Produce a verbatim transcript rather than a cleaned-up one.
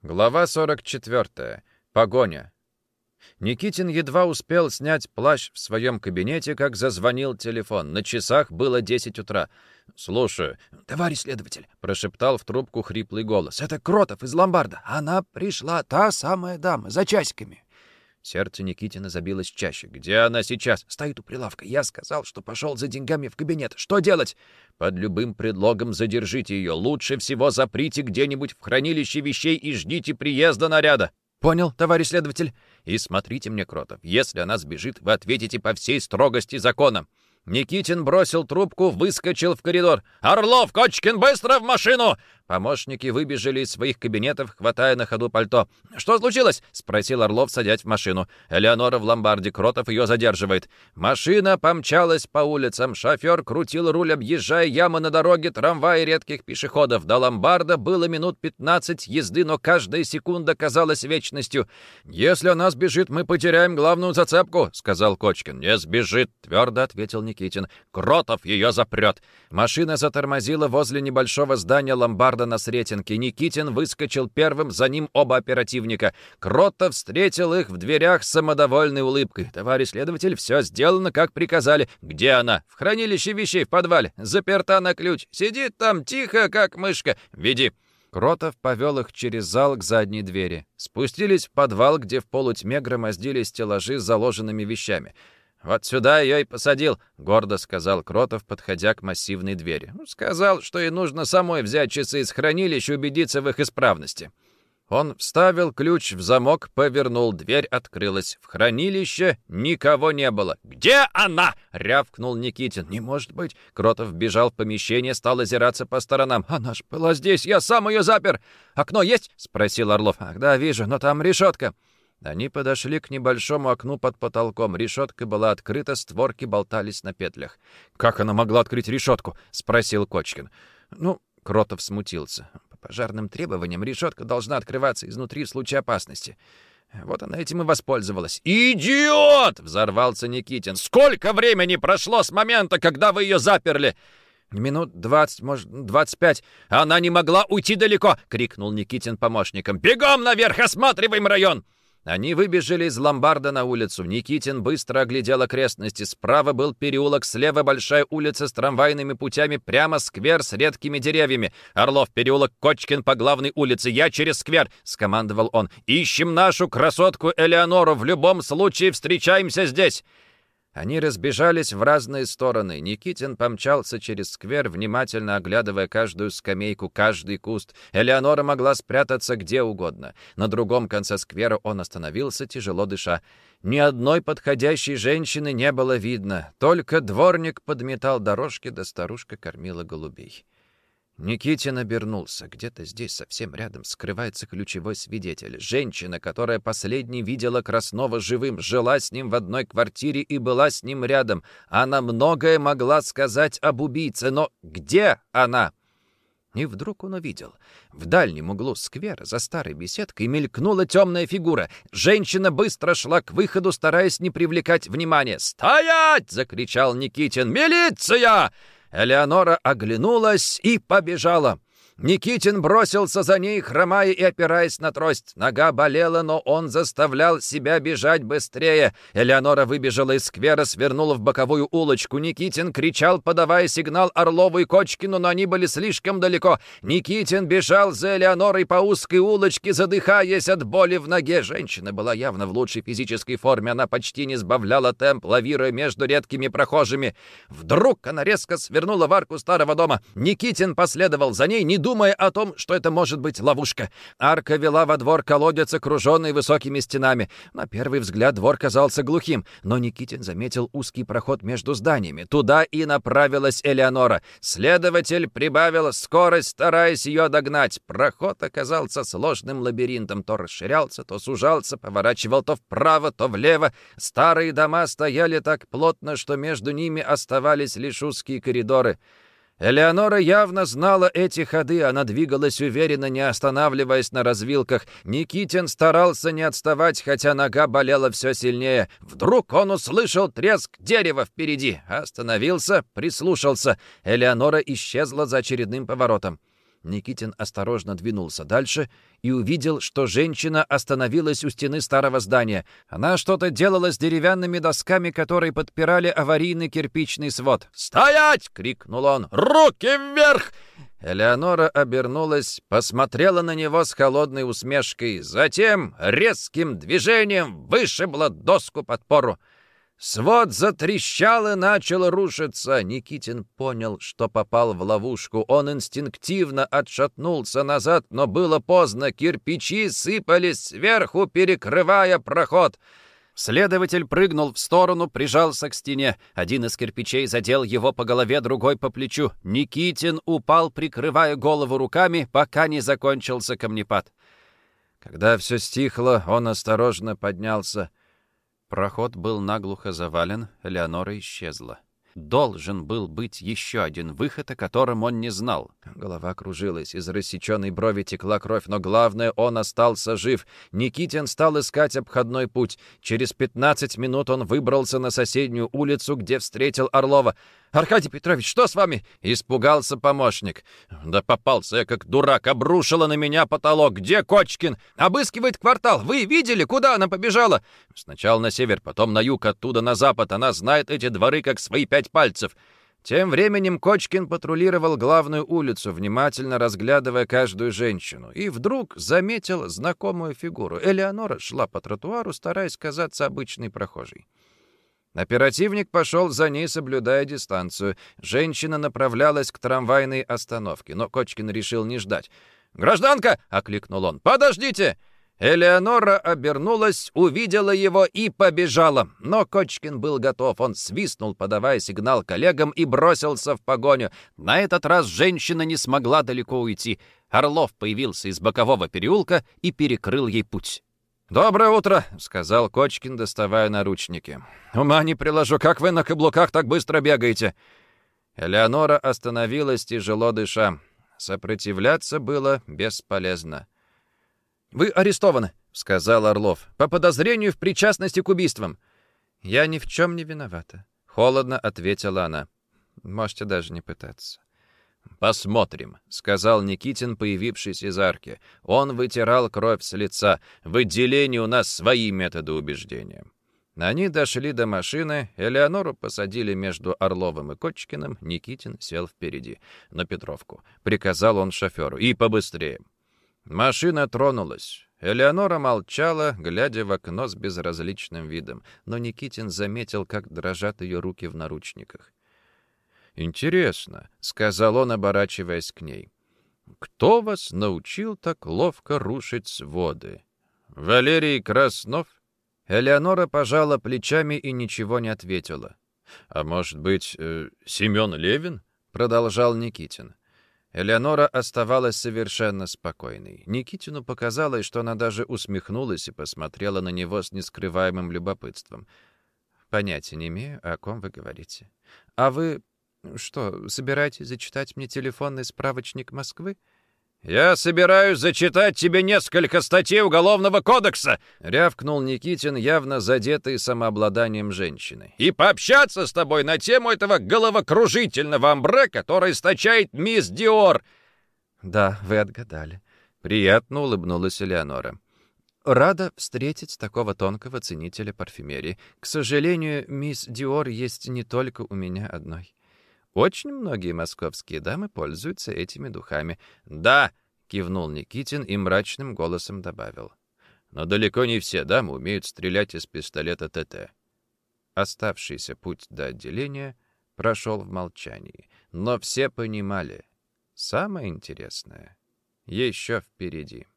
Глава сорок четвёртая. Погоня. Никитин едва успел снять плащ в своем кабинете, как зазвонил телефон. На часах было десять утра. «Слушаю, товарищ следователь», — прошептал в трубку хриплый голос. «это Кротов из ломбарда. Она пришла, та самая дама, за часиками». Сердце Никитина забилось чаще. «Где она сейчас?» «Стоит у прилавка. Я сказал, что пошел за деньгами в кабинет. Что делать?» «Под любым предлогом задержите ее. Лучше всего заприте где-нибудь в хранилище вещей и ждите приезда наряда». «Понял, товарищ следователь». «И смотрите мне, Кротов, если она сбежит, вы ответите по всей строгости закона». Никитин бросил трубку, выскочил в коридор. «Орлов, Кочкин, быстро в машину!» Помощники выбежали из своих кабинетов, хватая на ходу пальто. «Что случилось?» — спросил Орлов, садясь в машину. Элеонора в ломбарде, Кротов ее задерживает. Машина помчалась по улицам. Шофер крутил руль, объезжая ямы на дороге, трамваи редких пешеходов. До ломбарда было минут пятнадцать езды, но каждая секунда казалась вечностью. «Если она сбежит, мы потеряем главную зацепку», — сказал Кочкин. «Не сбежит», — твердо ответил Никитин. «Кротов ее запрет». Машина затормозила возле небольшого здания ломбарда на Сретенке. Никитин выскочил первым, за ним оба оперативника. Кротов встретил их в дверях с самодовольной улыбкой. «Товарищ следователь, все сделано, как приказали». «Где она?» «В хранилище вещей в подвале. Заперта на ключ. Сидит там тихо, как мышка. Веди». Кротов повел их через зал к задней двери. Спустились в подвал, где в полутьме громоздились стеллажи с заложенными вещами. «Вот сюда ее и посадил», — гордо сказал Кротов, подходя к массивной двери. «Сказал, что ей нужно самой взять часы из хранилища и убедиться в их исправности». Он вставил ключ в замок, повернул, дверь открылась. В хранилище никого не было. «Где она?» — рявкнул Никитин. «Не может быть!» Кротов бежал в помещение, стал озираться по сторонам. «Она ж была здесь, я сам ее запер!» «Окно есть?» — спросил Орлов. «Ах, да, вижу, но там решетка». Они подошли к небольшому окну под потолком. Решетка была открыта, створки болтались на петлях. «Как она могла открыть решетку?» — спросил Кочкин. «Ну...» — Кротов смутился. «По пожарным требованиям решетка должна открываться изнутри в случае опасности. Вот она этим и воспользовалась». «Идиот!» — взорвался Никитин. «Сколько времени прошло с момента, когда вы ее заперли?» «Минут двадцать, может, двадцать пять. Она не могла уйти далеко!» — крикнул Никитин помощникам. «Бегом наверх, осматриваем район!» Они выбежали из ломбарда на улицу. Никитин быстро оглядел окрестности. Справа был переулок, слева большая улица с трамвайными путями, прямо сквер с редкими деревьями. «Орлов, переулок, Кочкин по главной улице. Я через сквер!» — скомандовал он. «Ищем нашу красотку Элеонору. В любом случае встречаемся здесь!» Они разбежались в разные стороны. Никитин помчался через сквер, внимательно оглядывая каждую скамейку, каждый куст. Элеонора могла спрятаться где угодно. На другом конце сквера он остановился, тяжело дыша. Ни одной подходящей женщины не было видно. Только дворник подметал дорожки, да старушка кормила голубей. Никитин обернулся. Где-то здесь, совсем рядом, скрывается ключевой свидетель. Женщина, которая последней видела Краснова живым, жила с ним в одной квартире и была с ним рядом. Она многое могла сказать об убийце, но где она? И вдруг он увидел. В дальнем углу сквера, за старой беседкой, мелькнула темная фигура. Женщина быстро шла к выходу, стараясь не привлекать внимания. «Стоять!» — закричал Никитин. «Милиция!» Элеонора оглянулась и побежала. Никитин бросился за ней, хромая и опираясь на трость. Нога болела, но он заставлял себя бежать быстрее. Элеонора выбежала из сквера, свернула в боковую улочку. Никитин кричал, подавая сигнал Орлову и Кочкину, но они были слишком далеко. Никитин бежал за Элеонорой по узкой улочке, задыхаясь от боли в ноге. Женщина была явно в лучшей физической форме. Она почти не сбавляла темп, лавируя между редкими прохожими. Вдруг она резко свернула в арку старого дома. Никитин последовал за ней, не думая о том, что это может быть ловушка. Арка вела во двор колодец, окруженный высокими стенами. На первый взгляд двор казался глухим, но Никитин заметил узкий проход между зданиями. Туда и направилась Элеонора. Следователь прибавил скорость, стараясь ее догнать. Проход оказался сложным лабиринтом. То расширялся, то сужался, поворачивал то вправо, то влево. Старые дома стояли так плотно, что между ними оставались лишь узкие коридоры. Элеонора явно знала эти ходы, она двигалась уверенно, не останавливаясь на развилках. Никитин старался не отставать, хотя нога болела все сильнее. Вдруг он услышал треск дерева впереди. Остановился, прислушался. Элеонора исчезла за очередным поворотом. Никитин осторожно двинулся дальше и увидел, что женщина остановилась у стены старого здания. Она что-то делала с деревянными досками, которые подпирали аварийный кирпичный свод. «Стоять!» — крикнул он. «Руки вверх!» Элеонора обернулась, посмотрела на него с холодной усмешкой, затем резким движением вышибла доску подпору. Свод затрещал и начал рушиться. Никитин понял, что попал в ловушку. Он инстинктивно отшатнулся назад, но было поздно. Кирпичи сыпались сверху, перекрывая проход. Следователь прыгнул в сторону, прижался к стене. Один из кирпичей задел его по голове, другой по плечу. Никитин упал, прикрывая голову руками, пока не закончился камнепад. Когда все стихло, он осторожно поднялся. Проход был наглухо завален, Элеонора исчезла. Должен был быть еще один выход, о котором он не знал. Голова кружилась, из рассеченной брови текла кровь, но главное, он остался жив. Никитин стал искать обходной путь. Через пятнадцать минут он выбрался на соседнюю улицу, где встретил Орлова. «Аркадий Петрович, что с вами?» — испугался помощник. «Да попался я как дурак, обрушила на меня потолок. Где Кочкин? Обыскивает квартал. Вы видели, куда она побежала?» «Сначала на север, потом на юг, оттуда на запад. Она знает эти дворы как свои пять пальцев». Тем временем Кочкин патрулировал главную улицу, внимательно разглядывая каждую женщину, и вдруг заметил знакомую фигуру. Элеонора шла по тротуару, стараясь казаться обычной прохожей. Оперативник пошел за ней, соблюдая дистанцию. Женщина направлялась к трамвайной остановке, но Кочкин решил не ждать. «Гражданка!» — окликнул он. «Подождите!» Элеонора обернулась, увидела его и побежала. Но Кочкин был готов. Он свистнул, подавая сигнал коллегам, и бросился в погоню. На этот раз женщина не смогла далеко уйти. Орлов появился из бокового переулка и перекрыл ей путь. «Доброе утро», — сказал Кочкин, доставая наручники. «Ума не приложу, как вы на каблуках так быстро бегаете?» Элеонора остановилась, тяжело дыша. Сопротивляться было бесполезно. «Вы арестованы», — сказал Орлов, — «по подозрению в причастности к убийствам». «Я ни в чем не виновата», — холодно ответила она. «Можете даже не пытаться». «Посмотрим», — сказал Никитин, появившись из арки. Он вытирал кровь с лица. «В отделении у нас свои методы убеждения». Они дошли до машины. Элеонору посадили между Орловым и Кочкиным. Никитин сел впереди, на Петровку. Приказал он шоферу. «И побыстрее». Машина тронулась. Элеонора молчала, глядя в окно с безразличным видом. Но Никитин заметил, как дрожат ее руки в наручниках. «Интересно», — сказал он, оборачиваясь к ней. «Кто вас научил так ловко рушить своды? Валерий Краснов?» Элеонора пожала плечами и ничего не ответила. «А может быть, э, Семен Левин?» — продолжал Никитин. Элеонора оставалась совершенно спокойной. Никитину показалось, что она даже усмехнулась и посмотрела на него с нескрываемым любопытством. «Понятия не имею, о ком вы говорите. А вы... что, собираетесь зачитать мне телефонный справочник Москвы?» «Я собираюсь зачитать тебе несколько статей Уголовного кодекса!» — рявкнул Никитин, явно задетый самообладанием женщины. «И пообщаться с тобой на тему этого головокружительного амбре, который источает мисс Диор!» «Да, вы отгадали». Приятно улыбнулась Элеонора. «Рада встретить такого тонкого ценителя парфюмерии. К сожалению, мисс Диор есть не только у меня одной. Очень многие московские дамы пользуются этими духами». «Да!» — кивнул Никитин и мрачным голосом добавил. «Но далеко не все дамы умеют стрелять из пистолета ТТ». Оставшийся путь до отделения прошел в молчании. Но все понимали, самое интересное еще впереди.